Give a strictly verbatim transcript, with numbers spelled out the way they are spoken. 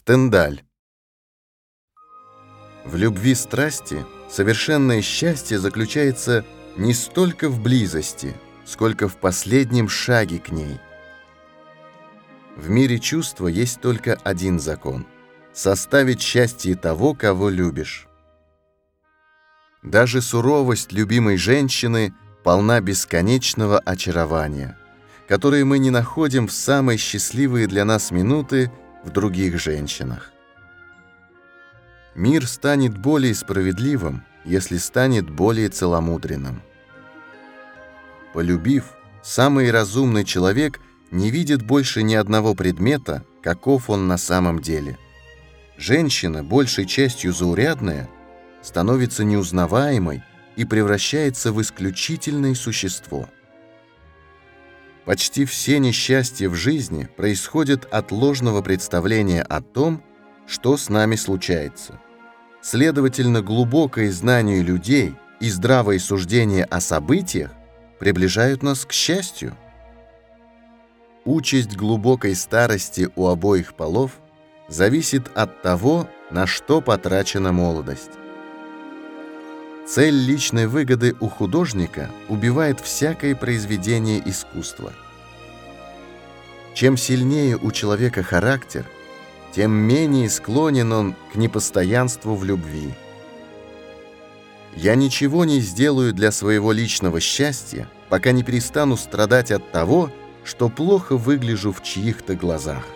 Стендаль. В любви страсти совершенное счастье заключается не столько в близости, сколько в последнем шаге к ней. В мире чувства есть только один закон — составить счастье того, кого любишь. Даже суровость любимой женщины полна бесконечного очарования, которое мы не находим в самые счастливые для нас минуты в других женщинах. Мир станет более справедливым, если станет более целомудренным. Полюбив, самый разумный человек не видит больше ни одного предмета, каков он на самом деле. Женщина, большей частью заурядная, становится неузнаваемой и превращается в исключительное существо. Почти все несчастья в жизни происходят от ложного представления о том, что с нами случается. Следовательно, глубокое знание людей и здравое суждение о событиях приближают нас к счастью. Участь глубокой старости у обоих полов зависит от того, на что потрачена молодость. Цель личной выгоды у художника убивает всякое произведение искусства. Чем сильнее у человека характер, тем менее склонен он к непостоянству в любви. Я ничего не сделаю для своего личного счастья, пока не перестану страдать от того, что плохо выгляжу в чьих-то глазах.